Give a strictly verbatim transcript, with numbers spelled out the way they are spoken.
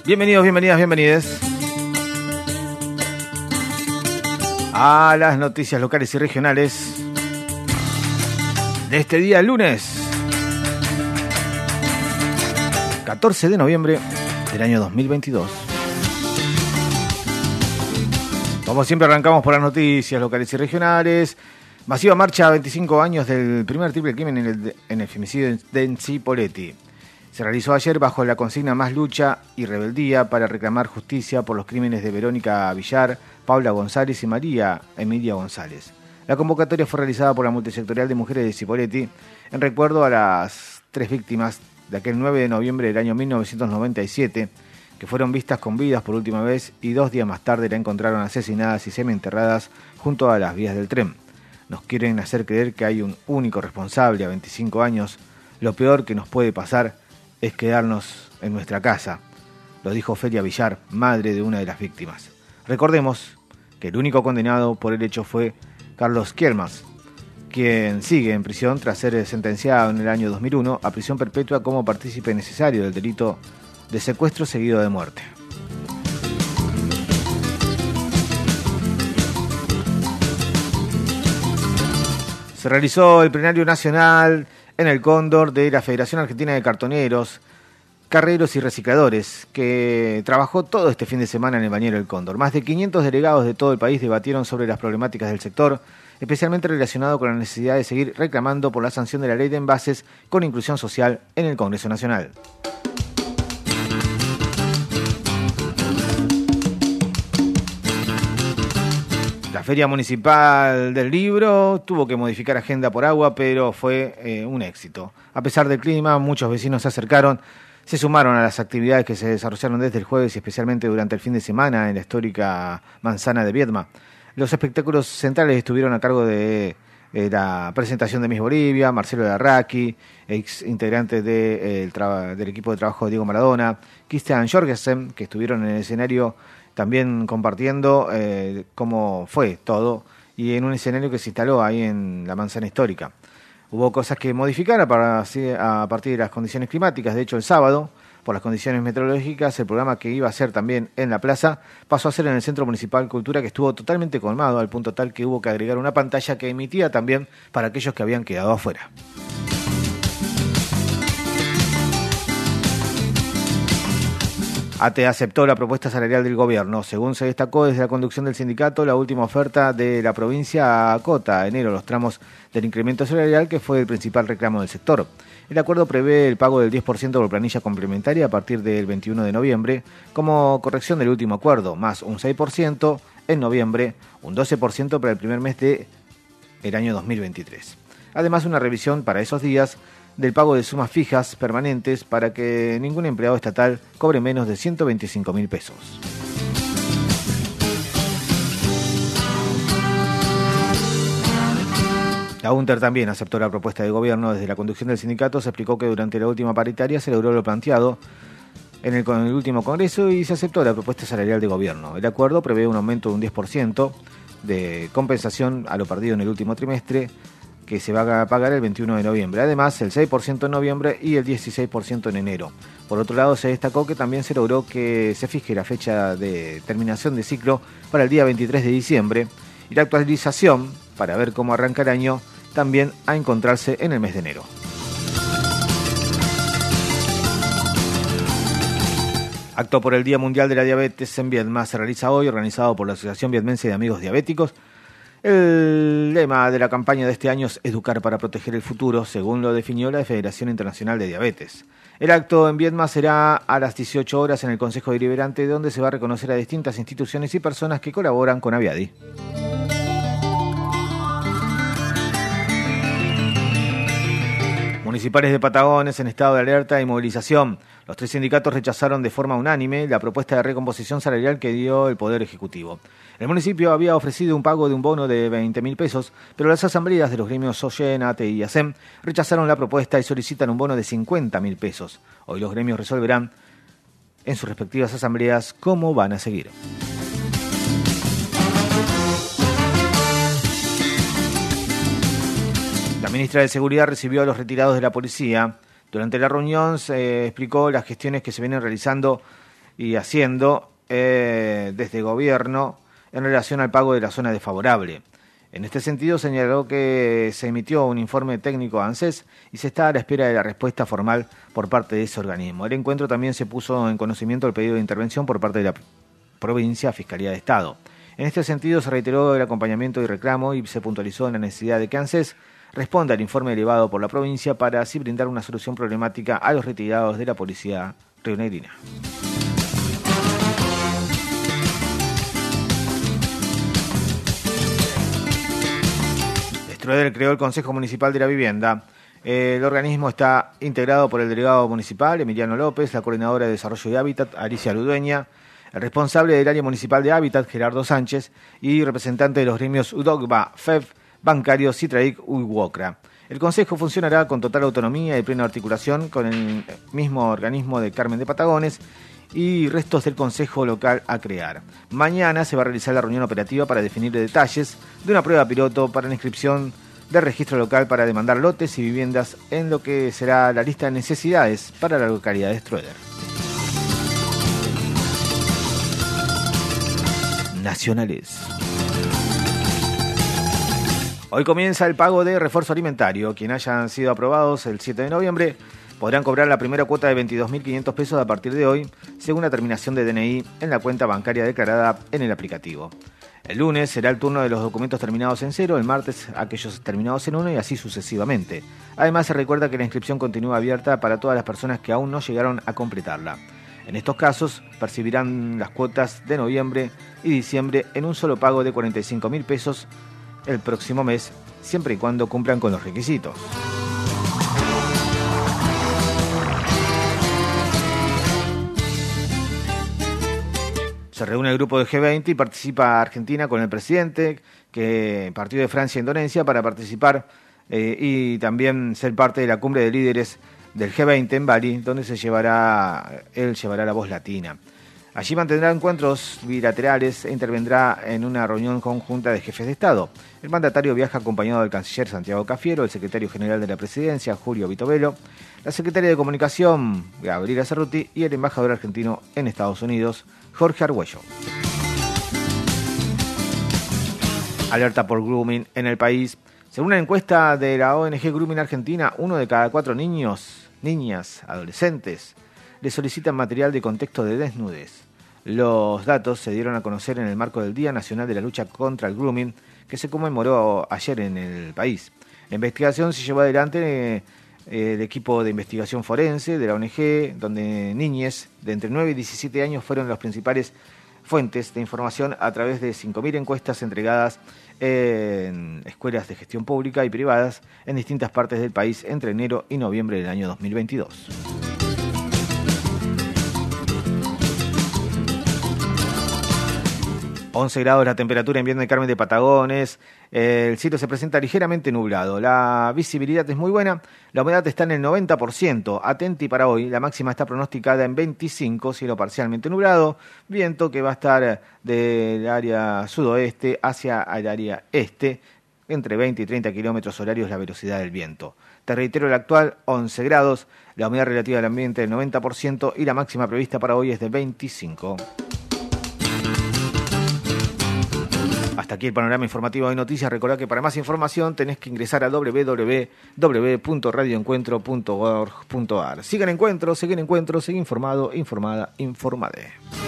Bienvenidos, bienvenidas, bienvenides a las noticias locales y regionales de este día lunes catorce de noviembre del año dos mil veintidós. Como siempre arrancamos por las noticias locales y regionales. Masiva marcha a veinticinco años del primer triple crimen en el, en el femicidio de Cipolletti. Se realizó ayer bajo la consigna Más lucha y rebeldía para reclamar justicia por los crímenes de Verónica Villar, Paula González y María Emilia González. La convocatoria fue realizada por la Multisectorial de Mujeres de Cipolletti en recuerdo a las tres víctimas de aquel nueve de noviembre del año mil novecientos noventa y siete, que fueron vistas con vidas por última vez y dos días más tarde la encontraron asesinadas y semienterradas junto a las vías del tren. Nos quieren hacer creer que hay un único responsable a veinticinco años. Lo peor que nos puede pasar es quedarnos en nuestra casa, lo dijo Ofelia Villar, madre de una de las víctimas. Recordemos que el único condenado por el hecho fue Carlos Kielmas, quien sigue en prisión tras ser sentenciado en el año dos mil uno a prisión perpetua como partícipe necesario del delito de secuestro seguido de muerte. Se realizó el plenario nacional en el Cóndor de la Federación Argentina de Cartoneros, Carreros y Recicladores, que trabajó todo este fin de semana en el bañero del Cóndor. Más de quinientos delegados de todo el país debatieron sobre las problemáticas del sector, especialmente relacionado con la necesidad de seguir reclamando por la sanción de la ley de envases con inclusión social en el Congreso Nacional. La Feria Municipal del Libro tuvo que modificar agenda por agua, pero fue eh, un éxito. A pesar del clima, muchos vecinos se acercaron, se sumaron a las actividades que se desarrollaron desde el jueves y especialmente durante el fin de semana en la histórica manzana de Viedma. Los espectáculos centrales estuvieron a cargo de eh, la presentación de Miss Bolivia, Marcelo Larraqui, ex integrante de, eh, el traba, del equipo de trabajo de Diego Maradona, Christian Jorgensen, que estuvieron en el escenario también compartiendo eh, cómo fue todo y en un escenario que se instaló ahí en la manzana histórica. Hubo cosas que modificar para, a partir de las condiciones climáticas. De hecho, el sábado, por las condiciones meteorológicas, el programa que iba a ser también en la plaza pasó a ser en el Centro Municipal Cultura, que estuvo totalmente colmado, al punto tal que hubo que agregar una pantalla que emitía también para aquellos que habían quedado afuera. A T E aceptó la propuesta salarial del gobierno. Según se destacó desde la conducción del sindicato, la última oferta de la provincia acota a enero los tramos del incremento salarial, que fue el principal reclamo del sector. El acuerdo prevé el pago del diez por ciento por planilla complementaria a partir del veintiuno de noviembre, como corrección del último acuerdo, más un seis por ciento en noviembre, un doce por ciento para el primer mes del año dos mil veintitrés. Además, una revisión para esos días del pago de sumas fijas permanentes para que ningún empleado estatal cobre menos de ciento veinticinco mil pesos. La UNTER también aceptó la propuesta del gobierno. Desde la conducción del sindicato se explicó que durante la última paritaria se logró lo planteado en el, en el último congreso y se aceptó la propuesta salarial de gobierno. El acuerdo prevé un aumento de un diez por ciento de compensación a lo perdido en el último trimestre, que se va a pagar el veintiuno de noviembre. Además, el seis por ciento en noviembre y el dieciséis por ciento en enero. Por otro lado, se destacó que también se logró que se fije la fecha de terminación de ciclo para el día veintitrés de diciembre y la actualización para ver cómo arranca el año también a encontrarse en el mes de enero. Acto por el Día Mundial de la Diabetes en Viedma se realiza hoy, organizado por la Asociación Viedmense de Amigos Diabéticos. El lema de la campaña de este año es Educar para proteger el futuro, según lo definió la Federación Internacional de Diabetes. El acto en Viedma será a las dieciocho horas en el Consejo Deliberante, donde se va a reconocer a distintas instituciones y personas que colaboran con Aviadi. Municipales de Patagones en estado de alerta y movilización. Los tres sindicatos rechazaron de forma unánime la propuesta de recomposición salarial que dio el Poder Ejecutivo. El municipio había ofrecido un pago de un bono de veinte mil pesos, pero las asambleas de los gremios Soyen, A T E y ASEM rechazaron la propuesta y solicitan un bono de cincuenta mil pesos. Hoy los gremios resolverán en sus respectivas asambleas cómo van a seguir. La ministra de Seguridad recibió a los retirados de la policía. Durante la reunión se explicó las gestiones que se vienen realizando y haciendo eh, desde gobierno en relación al pago de la zona desfavorable. En este sentido, señaló que se emitió un informe técnico a ANSES y se está a la espera de la respuesta formal por parte de ese organismo. El encuentro también se puso en conocimiento el pedido de intervención por parte de la provincia a Fiscalía de Estado. En este sentido, se reiteró el acompañamiento y reclamo y se puntualizó en la necesidad de que ANSES responda al informe elevado por la provincia para así brindar una solución problemática a los retirados de la policía rionegrina. Ströeder creó el Consejo Municipal de la Vivienda. El organismo está integrado por el delegado municipal, Emiliano López, la coordinadora de Desarrollo y Hábitat, Alicia Ludueña, el responsable del área municipal de Hábitat, Gerardo Sánchez, y representante de los gremios UDOGBA, F E F, Bancario, Citraic, Uywocra. El Consejo funcionará con total autonomía y plena articulación con el mismo organismo de Carmen de Patagones y restos del Consejo Local a crear. Mañana se va a realizar la reunión operativa para definir detalles de una prueba piloto para la inscripción del registro local para demandar lotes y viviendas en lo que será la lista de necesidades para la localidad de Ströeder. Nacionales. Hoy comienza el pago de refuerzo alimentario. Quienes hayan sido aprobados el siete de noviembre podrán cobrar la primera cuota de veintidós mil quinientos pesos a partir de hoy, según la terminación de D N I en la cuenta bancaria declarada en el aplicativo. El lunes será el turno de los documentos terminados en cero, el martes aquellos terminados en uno y así sucesivamente. Además, se recuerda que la inscripción continúa abierta para todas las personas que aún no llegaron a completarla. En estos casos, percibirán las cuotas de noviembre y diciembre en un solo pago de cuarenta y cinco mil pesos el próximo mes, siempre y cuando cumplan con los requisitos. Se reúne el grupo de G veinte y participa Argentina con el presidente, que partió de Francia a Indonesia para participar eh, y también ser parte de la cumbre de líderes del G veinte en Bali, donde se llevará, él llevará la voz latina. Allí mantendrá encuentros bilaterales e intervendrá en una reunión conjunta de jefes de Estado. El mandatario viaja acompañado del canciller Santiago Cafiero, el secretario general de la Presidencia, Julio Vitovelo, la secretaria de Comunicación, Gabriela Cerruti, y el embajador argentino en Estados Unidos, Jorge Argüello. Alerta por grooming en el país. Según una encuesta de la O N G Grooming Argentina, uno de cada cuatro niños, niñas, adolescentes, le solicitan material de contexto de desnudez. Los datos se dieron a conocer en el marco del Día Nacional de la Lucha contra el Grooming, que se conmemoró ayer en el país. La investigación se llevó adelante eh, el equipo de investigación forense de la O N G, donde niñes de entre nueve y diecisiete años fueron las principales fuentes de información a través de cinco mil encuestas entregadas en escuelas de gestión pública y privadas en distintas partes del país entre enero y noviembre del año dos mil veintidós. once grados la temperatura en Viedma y Carmen de Patagones. El cielo se presenta ligeramente nublado. La visibilidad es muy buena. La humedad está en el noventa por ciento. Atenti para hoy. La máxima está pronosticada en veinticinco. Cielo parcialmente nublado. Viento que va a estar del área sudoeste hacia el área este. Entre veinte y treinta kilómetros horarios la velocidad del viento. Te reitero el actual, once grados. La humedad relativa del ambiente del noventa por ciento. Y la máxima prevista para hoy es de veinticinco. Hasta aquí el panorama informativo de noticias. Recordá que para más información tenés que ingresar a doble u doble u doble u punto radio encuentro punto org punto a r. Sigan Encuentro, siguen Encuentro, sigue informado, informada, informade.